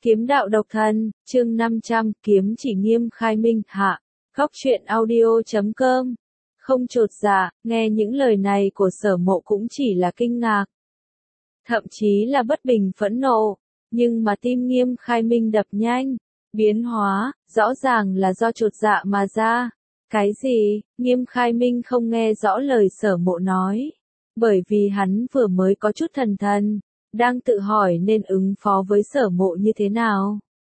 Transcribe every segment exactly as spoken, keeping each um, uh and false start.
Kiếm đạo độc thân, chương năm trăm, kiếm chỉ Nghiêm Khai Minh, hạ. Góc truyện audio chấm com. Không chột dạ, nghe những lời này của Sở Mộ cũng chỉ là kinh ngạc. Thậm chí là bất bình phẫn nộ, nhưng mà tim Nghiêm Khai Minh đập nhanh, biến hóa, rõ ràng là do chột dạ mà ra. Cái gì? Nghiêm Khai Minh không nghe rõ lời Sở Mộ nói, bởi vì hắn vừa mới có chút thần thần, đang tự hỏi nên ứng phó với Sở Mộ như thế nào.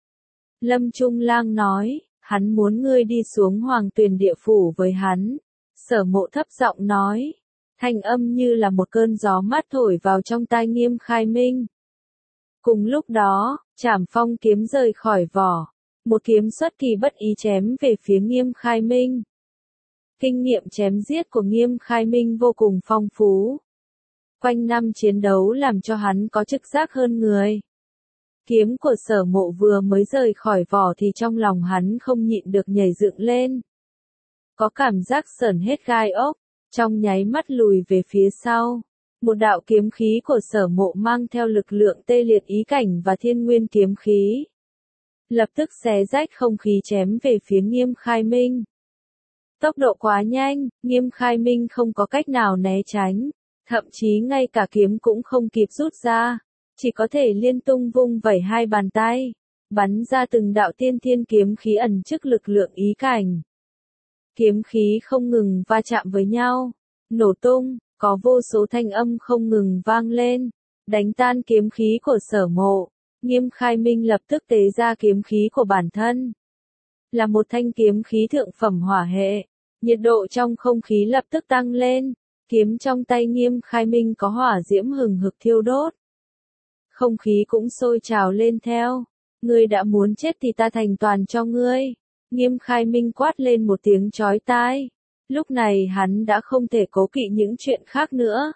Lâm Trung Lang nói, hắn muốn ngươi đi xuống Hoàng Tuyền địa phủ với hắn. Sở Mộ thấp giọng nói, thanh âm như là một cơn gió mát thổi vào trong tai Nghiêm Khai Minh. Cùng lúc đó, Trảm Phong kiếm rời khỏi vỏ, một kiếm xuất kỳ bất ý chém về phía Nghiêm Khai Minh. Kinh nghiệm chém giết của Nghiêm Khai Minh vô cùng phong phú. Quanh năm chiến đấu làm cho hắn có trực giác hơn người. Kiếm của Sở Mộ vừa mới rời khỏi vỏ thì trong lòng hắn không nhịn được nhảy dựng lên. Có cảm giác sởn hết gai ốc, trong nháy mắt lùi về phía sau. Một đạo kiếm khí của Sở Mộ mang theo lực lượng tê liệt ý cảnh và thiên nguyên kiếm khí. Lập tức xé rách không khí chém về phía Nghiêm Khai Minh. Tốc độ quá nhanh, Nghiêm Khai Minh không có cách nào né tránh. Thậm chí ngay cả kiếm cũng không kịp rút ra, chỉ có thể liên tung vung vẩy hai bàn tay, bắn ra từng đạo tiên thiên kiếm khí ẩn chứa lực lượng ý cảnh. Kiếm khí không ngừng va chạm với nhau, nổ tung, có vô số thanh âm không ngừng vang lên, đánh tan kiếm khí của Sở Mộ. Nghiêm Khai Minh lập tức tế ra kiếm khí của bản thân. Là một thanh kiếm khí thượng phẩm hỏa hệ, nhiệt độ trong không khí lập tức tăng lên. Kiếm trong tay Nghiêm Khai Minh có hỏa diễm hừng hực thiêu đốt. Không khí cũng sôi trào lên theo. Ngươi đã muốn chết thì ta thành toàn cho ngươi. Nghiêm Khai Minh quát lên một tiếng chói tai. Lúc này hắn đã không thể cố kỵ những chuyện khác nữa.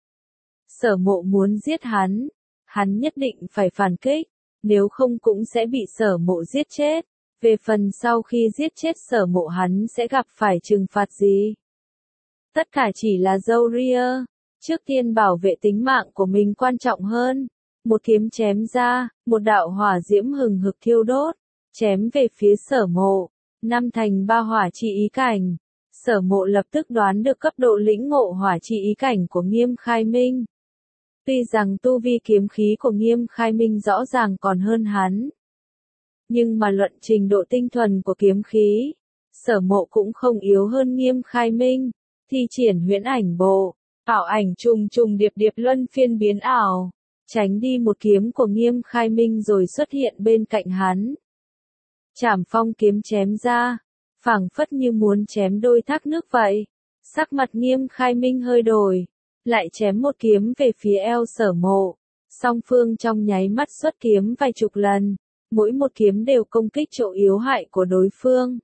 Sở Mộ muốn giết hắn. Hắn nhất định phải phản kích. Nếu không cũng sẽ bị Sở Mộ giết chết. Về phần sau khi giết chết Sở Mộ hắn sẽ gặp phải trừng phạt gì? Tất cả chỉ là dâu ria. Trước tiên bảo vệ tính mạng của mình quan trọng hơn. Một kiếm chém ra, một đạo hỏa diễm hừng hực thiêu đốt, chém về phía Sở Mộ. Năm thành ba hỏa chi ý cảnh. Sở Mộ lập tức đoán được cấp độ lĩnh ngộ hỏa chi ý cảnh của Nghiêm Khai Minh. Tuy rằng tu vi kiếm khí của Nghiêm Khai Minh rõ ràng còn hơn hắn, nhưng mà luận trình độ tinh thuần của kiếm khí, Sở Mộ cũng không yếu hơn Nghiêm Khai Minh. Thi triển huyễn ảnh bộ, ảo ảnh trùng trùng điệp điệp luân phiên biến ảo, tránh đi một kiếm của Nghiêm Khai Minh rồi xuất hiện bên cạnh hắn. Trảm Phong kiếm chém ra, phảng phất như muốn chém đôi thác nước vậy. Sắc mặt Nghiêm Khai Minh hơi đổi, lại chém một kiếm về phía eo Sở Mộ. Song phương trong nháy mắt xuất kiếm vài chục lần, mỗi một kiếm đều công kích chỗ yếu hại của đối phương.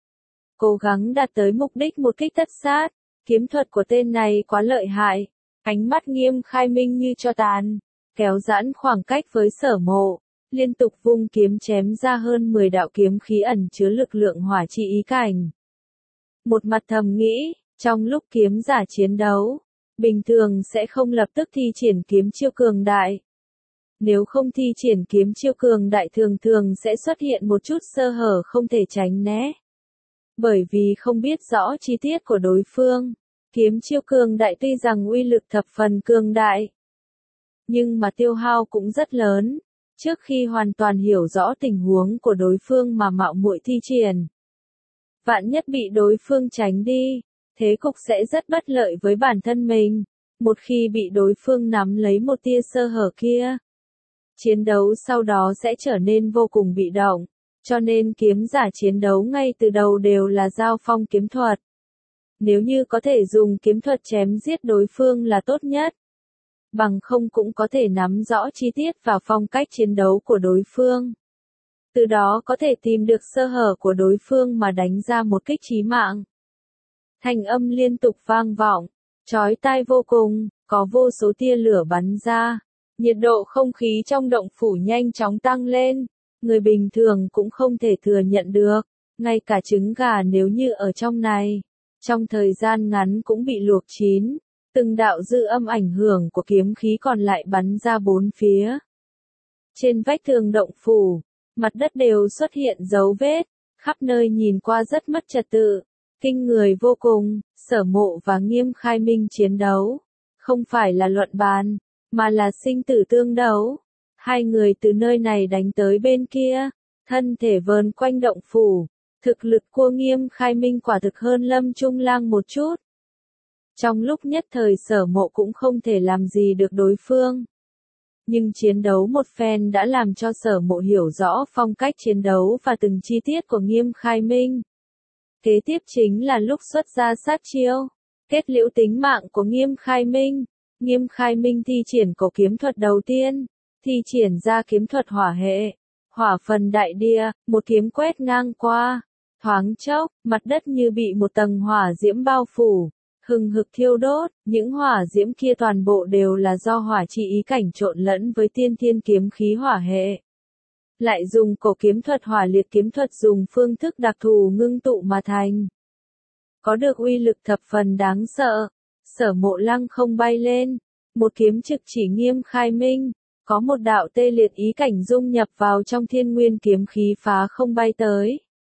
Cố gắng đạt tới mục đích một kích tất sát. Kiếm thuật của tên này quá lợi hại. Ánh mắt Nghiêm Khai Minh như tro tàn, kéo giãn khoảng cách với Sở Mộ, liên tục vung kiếm chém ra hơn mười đạo kiếm khí ẩn chứa lực lượng hỏa chi ý cảnh. Một mặt thầm nghĩ, trong lúc kiếm giả chiến đấu, bình thường sẽ không lập tức thi triển kiếm chiêu cường đại. Nếu không thi triển kiếm chiêu cường đại thường thường sẽ xuất hiện một chút sơ hở không thể tránh né. Bởi vì không biết rõ chi tiết của đối phương, kiếm chiêu cường đại tuy rằng uy lực thập phần cường đại, nhưng mà tiêu hao cũng rất lớn. Trước khi hoàn toàn hiểu rõ tình huống của đối phương mà mạo muội thi triển, vạn nhất bị đối phương tránh đi, thế cục sẽ rất bất lợi với bản thân mình. Một khi bị đối phương nắm lấy một tia sơ hở kia, chiến đấu sau đó sẽ trở nên vô cùng bị động. Cho nên kiếm giả chiến đấu ngay từ đầu đều là giao phong kiếm thuật. Nếu như có thể dùng kiếm thuật chém giết đối phương là tốt nhất. Bằng không cũng có thể nắm rõ chi tiết và phong cách chiến đấu của đối phương. Từ đó có thể tìm được sơ hở của đối phương mà đánh ra một kích chí mạng. Thanh âm liên tục vang vọng, chói tai vô cùng, có vô số tia lửa bắn ra. Nhiệt độ không khí trong động phủ nhanh chóng tăng lên. Người bình thường cũng không thể thừa nhận được, ngay cả trứng gà nếu như ở trong này, trong thời gian ngắn cũng bị luộc chín. Từng đạo dư âm ảnh hưởng của kiếm khí còn lại bắn ra bốn phía. Trên vách tường động phủ, mặt đất đều xuất hiện dấu vết, khắp nơi nhìn qua rất mất trật tự, kinh người vô cùng. Sở Mộ và Nghiêm Khai Minh chiến đấu, không phải là luận bàn, mà là sinh tử tương đấu. Hai người từ nơi này đánh tới bên kia, thân thể vờn quanh động phủ, thực lực của Nghiêm Khai Minh quả thực hơn Lâm Trung Lang một chút. Trong lúc nhất thời Sở Mộ cũng không thể làm gì được đối phương. Nhưng chiến đấu một phen đã làm cho Sở Mộ hiểu rõ phong cách chiến đấu và từng chi tiết của Nghiêm Khai Minh. Kế tiếp chính là lúc xuất ra sát chiêu, kết liễu tính mạng của Nghiêm Khai Minh. Nghiêm Khai Minh thi triển cổ kiếm thuật đầu tiên, thi triển ra kiếm thuật hỏa hệ, hỏa phần đại địa, một kiếm quét ngang qua, thoáng chốc, mặt đất như bị một tầng hỏa diễm bao phủ, hừng hực thiêu đốt. Những hỏa diễm kia toàn bộ đều là do hỏa chi ý cảnh trộn lẫn với tiên thiên kiếm khí hỏa hệ. Lại dùng cổ kiếm thuật hỏa liệt kiếm thuật dùng phương thức đặc thù ngưng tụ mà thành. Có được uy lực thập phần đáng sợ. Sở Mộ lăng không bay lên, một kiếm trực chỉ Nghiêm Khai Minh, có một đạo tê liệt ý cảnh dung nhập vào trong thiên nguyên kiếm khí phá không bay tới.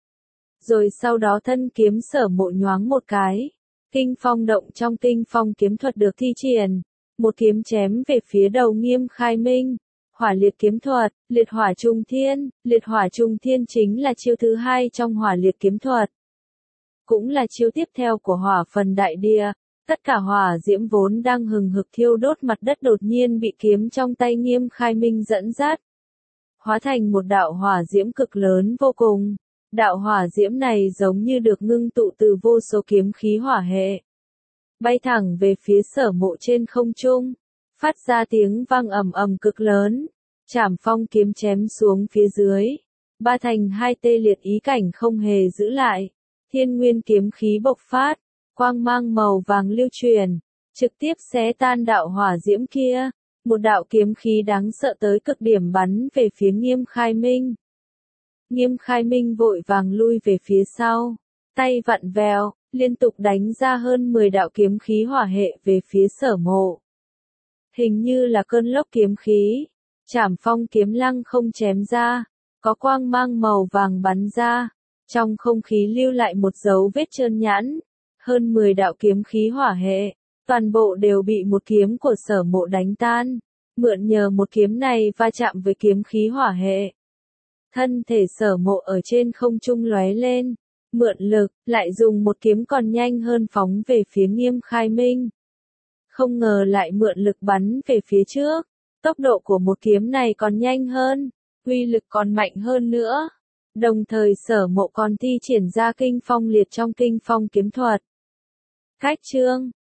Rồi sau đó thân kiếm Sở Mộ nhoáng một cái, kinh phong động trong kinh phong kiếm thuật được thi triển, một kiếm chém về phía đầu Nghiêm Khai Minh. Hỏa liệt kiếm thuật, liệt hỏa trung thiên, liệt hỏa trung thiên chính là chiêu thứ hai trong hỏa liệt kiếm thuật. Cũng là chiêu tiếp theo của hỏa phần đại địa, tất cả hỏa diễm vốn đang hừng hực thiêu đốt mặt đất đột nhiên bị kiếm trong tay Nghiêm Khai Minh dẫn dắt, hóa thành một đạo hỏa diễm cực lớn vô cùng. Đạo hỏa diễm này giống như được ngưng tụ từ vô số kiếm khí hỏa hệ, bay thẳng về phía Sở Mộ trên không trung, phát ra tiếng vang ầm ầm cực lớn. Trảm phong kiếm chém xuống phía dưới, ba thành hai tê liệt ý cảnh không hề giữ lại. Thiên nguyên kiếm khí bộc phát, quang mang màu vàng lưu truyền, trực tiếp xé tan đạo hỏa diễm kia. Một đạo kiếm khí đáng sợ tới cực điểm bắn về phía Nghiêm Khai Minh. Nghiêm Khai Minh vội vàng lui về phía sau, tay vặn vèo, liên tục đánh ra hơn mười đạo kiếm khí hỏa hệ về phía Sở Mộ. Hình như là cơn lốc kiếm khí, Trảm phong kiếm lăng không chém ra, có quang mang màu vàng bắn ra, trong không khí lưu lại một dấu vết trơn nhẵn. Hơn mười đạo kiếm khí hỏa hệ, toàn bộ đều bị một kiếm của Sở Mộ đánh tan. Mượn nhờ một kiếm này va chạm với kiếm khí hỏa hệ, thân thể Sở Mộ ở trên không trung lóe lên, mượn lực, lại dùng một kiếm còn nhanh hơn phóng về phía Nghiêm Khai Minh. Không ngờ lại mượn lực bắn về phía trước, tốc độ của một kiếm này còn nhanh hơn, uy lực còn mạnh hơn nữa. Đồng thời Sở Mộ còn thi triển ra kinh phong liệt trong kinh phong kiếm thuật. Cách chương